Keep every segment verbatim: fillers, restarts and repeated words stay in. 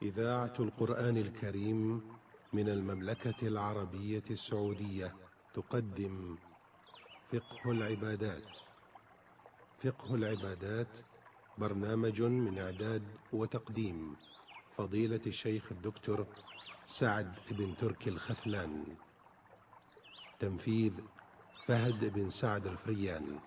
إذاعة القرآن الكريم من المملكة العربية السعودية تقدم فقه العبادات. فقه العبادات برنامج من إعداد وتقديم فضيلة الشيخ الدكتور سعد بن تركي الخثلان. تنفيذ فهد بن سعد الفريان.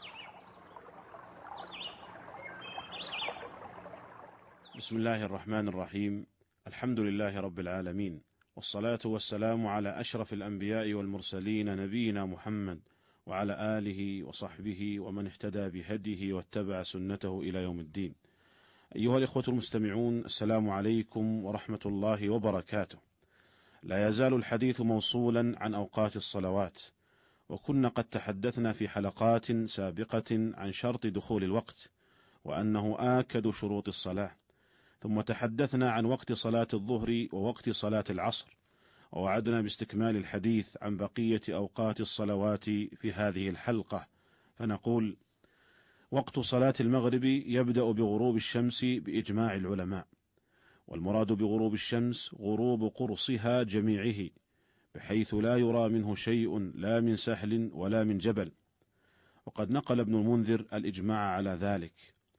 بسم الله الرحمن الرحيم. الحمد لله رب العالمين، والصلاة والسلام على أشرف الأنبياء والمرسلين نبينا محمد وعلى آله وصحبه ومن اهتدى بهديه واتبع سنته إلى يوم الدين. أيها الإخوة المستمعون، السلام عليكم ورحمة الله وبركاته. لا يزال الحديث موصولا عن أوقات الصلوات، وكنا قد تحدثنا في حلقات سابقة عن شرط دخول الوقت، وأنه آكد شروط الصلاة، ثم تحدثنا عن وقت صلاة الظهر ووقت صلاة العصر، ووعدنا باستكمال الحديث عن بقية أوقات الصلوات في هذه الحلقة، فنقول: وقت صلاة المغرب يبدأ بغروب الشمس بإجماع العلماء، والمراد بغروب الشمس غروب قرصها جميعه، بحيث لا يرى منه شيء لا من سهل ولا من جبل، وقد نقل ابن المنذر الإجماع على ذلك.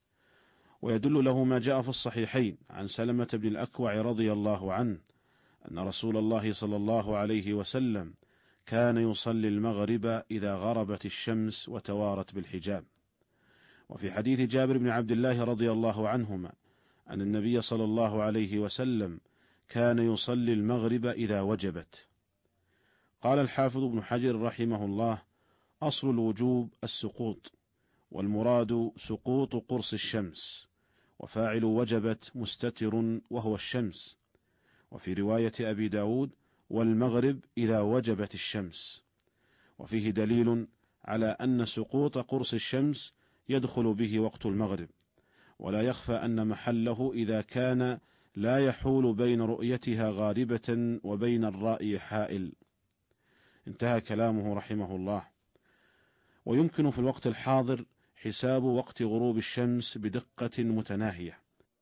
ويدل له ما جاء في الصحيحين عن سلمة بن الأكوع رضي الله عنه أن رسول الله صلى الله عليه وسلم كان يصلي المغرب إذا غربت الشمس وتوارت بالحجاب. وفي حديث جابر بن عبد الله رضي الله عنهما أن النبي صلى الله عليه وسلم كان يصلي المغرب إذا وجبت. قال الحافظ ابن حجر رحمه الله: أصل الوجوب السقوط، والمراد سقوط قرص الشمس، وفاعل وجبت مستتر وهو الشمس. وفي رواية أبي داود: والمغرب إذا وجبت الشمس. وفيه دليل على أن سقوط قرص الشمس يدخل به وقت المغرب، ولا يخفى أن محله إذا كان لا يحول بين رؤيتها غاربة وبين الرأي حائل. انتهى كلامه رحمه الله. ويمكن في الوقت الحاضر حساب وقت غروب الشمس بدقة متناهية،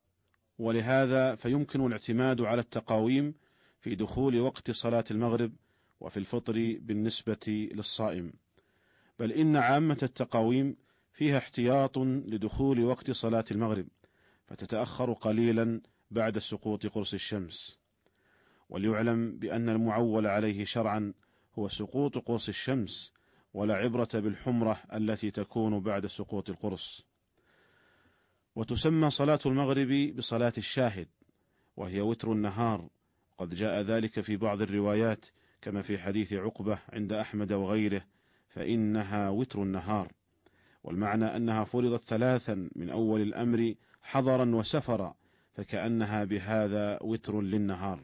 ولهذا فيمكن الاعتماد على التقاويم في دخول وقت صلاة المغرب وفي الفطر بالنسبة للصائم، بل إن عامة التقاويم فيها احتياط لدخول وقت صلاة المغرب، فتتأخر قليلا بعد سقوط قرص الشمس. وليعلم بأن المعول عليه شرعا هو سقوط قرص الشمس، ولا عبرة بالحمرة التي تكون بعد سقوط القرص. وتسمى صلاة المغرب بصلاة الشاهد، وهي وتر النهار، قد جاء ذلك في بعض الروايات كما في حديث عقبة عند أحمد وغيره: فإنها وتر النهار. والمعنى أنها فرضت ثلاثا من أول الأمر حضرا وسفرا، فكأنها بهذا وتر للنهار.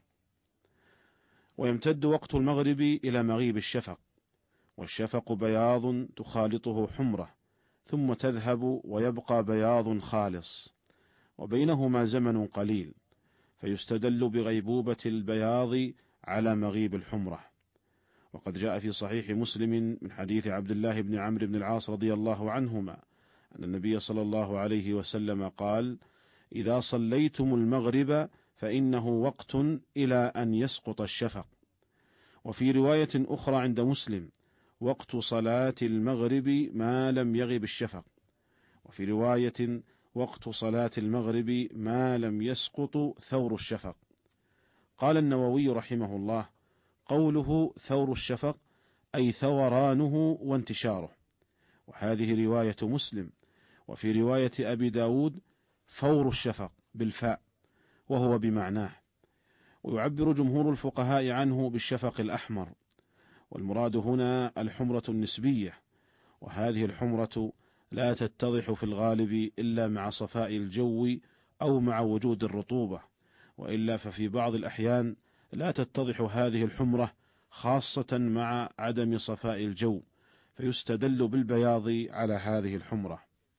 ويمتد وقت المغرب إلى مغيب الشفق، والشفق بياض تخالطه حمرة ثم تذهب ويبقى بياض خالص، وبينهما زمن قليل، فيستدل بغيبوبة البياض على مغيب الحمرة. وقد جاء في صحيح مسلم من حديث عبد الله بن عمرو بن العاص رضي الله عنهما أن النبي صلى الله عليه وسلم قال: إذا صليتم المغرب فإنه وقت إلى أن يسقط الشفق. وفي رواية أخرى عند مسلم: وقت صلاة المغرب ما لم يغب الشفق. وفي رواية: وقت صلاة المغرب ما لم يسقط ثور الشفق. قال النووي رحمه الله: قوله ثور الشفق أي ثورانه وانتشاره. وهذه رواية مسلم. وفي رواية أبي داود: فور الشفق بالفاء، وهو بمعناه. ويعبر جمهور الفقهاء عنه بالشفق الأحمر، والمراد هنا الحمرة النسبية، وهذه الحمرة لا تتضح في الغالب إلا مع صفاء الجو أو مع وجود الرطوبة، وإلا ففي بعض الأحيان لا تتضح هذه الحمرة، خاصة مع عدم صفاء الجو، فيستدل بالبياض على هذه الحمرة.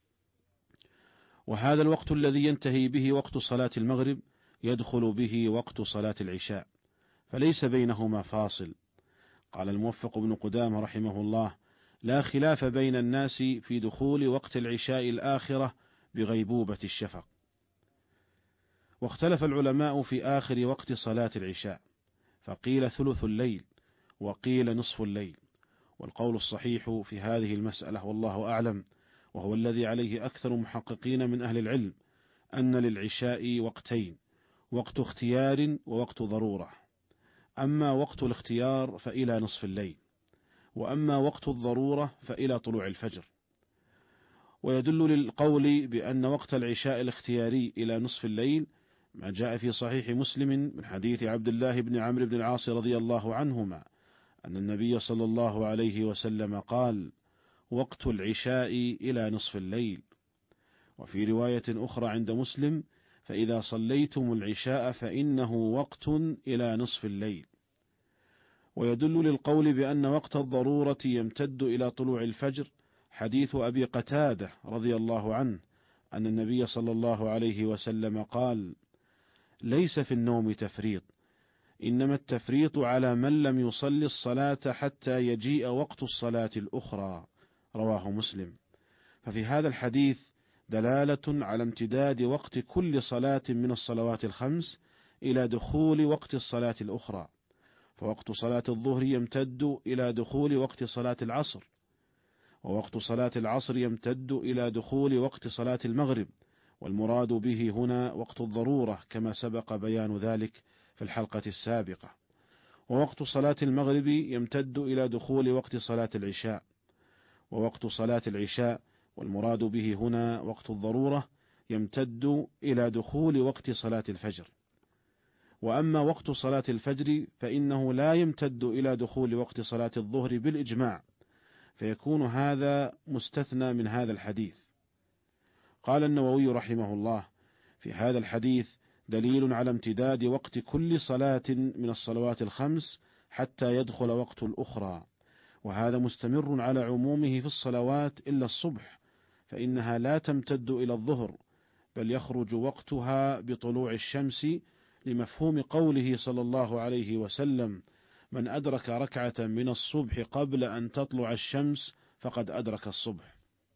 وهذا الوقت الذي ينتهي به وقت صلاة المغرب يدخل به وقت صلاة العشاء، فليس بينهما فاصل. قال الموفق بن قدامة رحمه الله: لا خلاف بين الناس في دخول وقت العشاء الآخرة بغيبوبة الشفق. واختلف العلماء في آخر وقت صلاة العشاء، فقيل ثلث الليل وقيل نصف الليل، والقول الصحيح في هذه المسألة والله أعلم، وهو الذي عليه أكثر محققين من أهل العلم، أن للعشاء وقتين: وقت اختيار ووقت ضرورة. أما وقت الاختيار فإلى نصف الليل، وأما وقت الضرورة فإلى طلوع الفجر. ويدل للقول بأن وقت العشاء الاختياري إلى نصف الليل ما جاء في صحيح مسلم من حديث عبد الله بن عمرو بن العاص رضي الله عنهما أن النبي صلى الله عليه وسلم قال: وقت العشاء إلى نصف الليل. وفي رواية أخرى عند مسلم: فإذا صليتم العشاء فإنه وقت إلى نصف الليل. ويدل للقول بأن وقت الضرورة يمتد إلى طلوع الفجر حديث أبي قتادة رضي الله عنه أن النبي صلى الله عليه وسلم قال: ليس في النوم تفريط، إنما التفريط على من لم يصلي الصلاة حتى يجيء وقت الصلاة الأخرى. رواه مسلم. ففي هذا الحديث دلالة على امتداد وقت كل صلاة من الصلوات الخمس إلى دخول وقت الصلاة الأخرى، فوقت صلاة الظهر يمتد إلى دخول وقت صلاة العصر، ووقت صلاة العصر يمتد إلى دخول وقت صلاة المغرب، والمراد به هنا وقت الضرورة كما سبق بيان ذلك في الحلقة السابقة. ووقت صلاة المغرب يمتد إلى دخول وقت صلاة العشاء، ووقت صلاة العشاء والمراد به هنا وقت الضرورة يمتد إلى دخول وقت صلاة الفجر. وأما وقت صلاة الفجر فإنه لا يمتد إلى دخول وقت صلاة الظهر بالإجماع، فيكون هذا مستثنى من هذا الحديث. قال النووي رحمه الله: في هذا الحديث دليل على امتداد وقت كل صلاة من الصلوات الخمس حتى يدخل وقت الأخرى، وهذا مستمر على عمومه في الصلوات إلا الصبح، فإنها لا تمتد إلى الظهر، بل يخرج وقتها بطلوع الشمس، لمفهوم قوله صلى الله عليه وسلم: من أدرك ركعة من الصبح قبل أن تطلع الشمس فقد أدرك الصبح.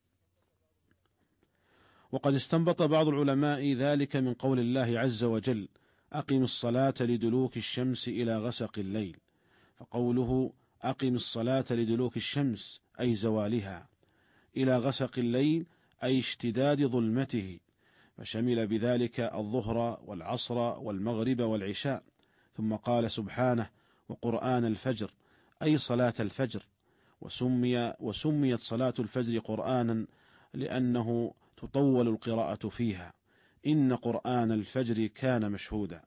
وقد استنبط بعض العلماء ذلك من قول الله عز وجل: أقم الصلاة لدلوك الشمس إلى غسق الليل، فقوله أقم الصلاة لدلوك الشمس أي زوالها، إلى غسق الليل أي اشتداد ظلمته، فشمل بذلك الظهر والعصر والمغرب والعشاء. ثم قال سبحانه: وقرآن الفجر أي صلاة الفجر، وسمي وسميت صلاة الفجر قرآنا لأنه تطول القراءة فيها، إن قرآن الفجر كان مشهودا.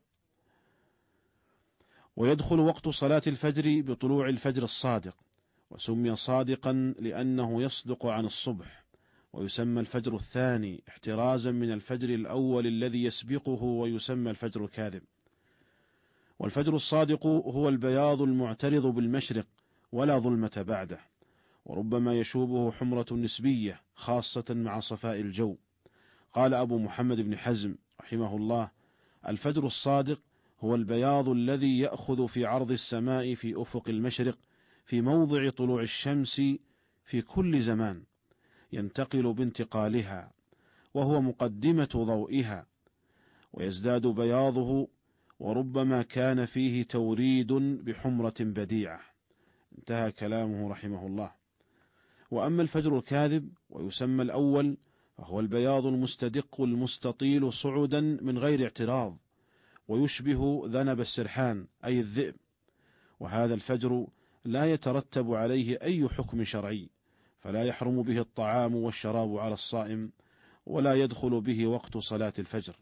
ويدخل وقت صلاة الفجر بطلوع الفجر الصادق، وسمي صادقا لأنه يصدق عن الصبح، ويسمى الفجر الثاني احترازا من الفجر الأول الذي يسبقه، ويسمى الفجر الكاذب. والفجر الصادق هو البياض المعترض بالمشرق ولا ظلمة بعده، وربما يشوبه حمرة نسبية خاصة مع صفاء الجو. قال أبو محمد بن حزم رحمه الله: الفجر الصادق هو البياض الذي يأخذ في عرض السماء في أفق المشرق في موضع طلوع الشمس في كل زمان، ينتقل بانتقالها، وهو مقدمة ضوئها، ويزداد بياضه، وربما كان فيه توريد بحمرة بديعة. انتهى كلامه رحمه الله. وأما الفجر الكاذب ويسمى الأول فهو البياض المستدق المستطيل صعدا من غير اعتراض، ويشبه ذنب السرحان أي الذئب، وهذا الفجر لا يترتب عليه أي حكم شرعي، فلا يحرم به الطعام والشراب على الصائم، ولا يدخل به وقت صلاة الفجر.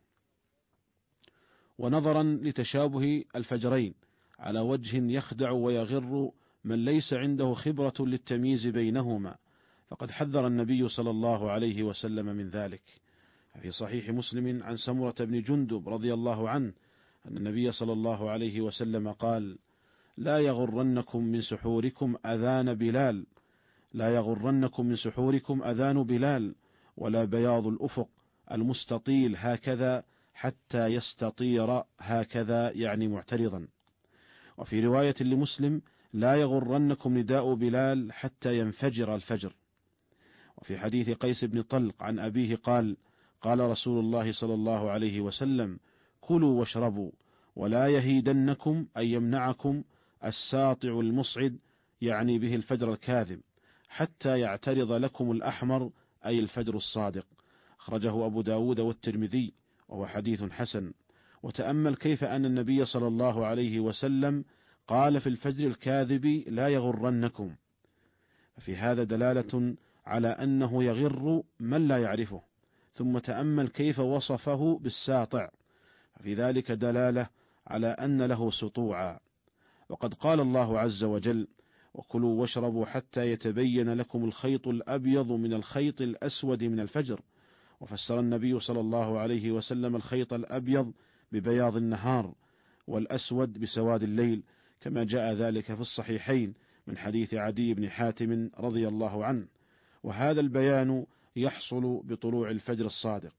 ونظرا لتشابه الفجرين على وجه يخدع ويغر من ليس عنده خبرة للتمييز بينهما، فقد حذر النبي صلى الله عليه وسلم من ذلك. في صحيح مسلم عن سمرة بن جندب رضي الله عنه أن النبي صلى الله عليه وسلم قال: لا يغرنكم من سحوركم أذان بلال لا يغرنكم من سحوركم أذان بلال ولا بياض الأفق المستطيل هكذا حتى يستطير هكذا، يعني معترضا. وفي رواية لمسلم: لا يغرنكم نداء بلال حتى ينفجر الفجر. وفي حديث قيس بن طلق عن أبيه قال: قال رسول الله صلى الله عليه وسلم: كلوا واشربوا ولا يهيدنكم أي يمنعكم الساطع المصعد، يعني به الفجر الكاذب، حتى يعترض لكم الأحمر أي الفجر الصادق. أخرجه أبو داود والترمذي وهو حديث حسن. وتأمل كيف أن النبي صلى الله عليه وسلم قال في الفجر الكاذب لا يغرنكم، ففي هذا دلالة على أنه يغر من لا يعرفه. ثم تأمل كيف وصفه بالساطع، ففي ذلك دلالة على أن له سطوعا. وقد قال الله عز وجل: وكلوا واشربوا حتى يتبين لكم الخيط الأبيض من الخيط الأسود من الفجر. وفسر النبي صلى الله عليه وسلم الخيط الأبيض ببياض النهار والأسود بسواد الليل، كما جاء ذلك في الصحيحين من حديث عدي بن حاتم رضي الله عنه. وهذا البيان يحصل بطلوع الفجر الصادق،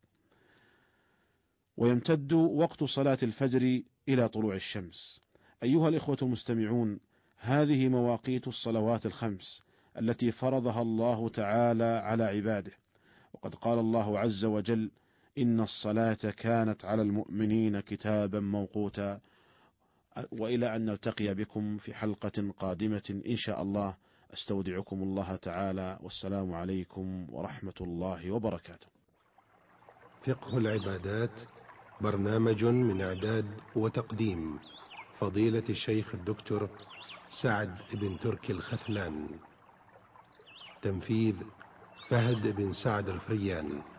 ويمتد وقت صلاة الفجر إلى طلوع الشمس. أيها الإخوة المستمعون، هذه مواقيت الصلوات الخمس التي فرضها الله تعالى على عباده. وقد قال الله عز وجل: إن الصلاة كانت على المؤمنين كتابا موقوتا. وإلى أن نلتقي بكم في حلقة قادمة إن شاء الله، أستودعكم الله تعالى، والسلام عليكم ورحمة الله وبركاته. فقه العبادات، برنامج من إعداد وتقديم فضيلة الشيخ الدكتور سعد بن تركي الخثلان. تنفيذ فهد بن سعد الفريان.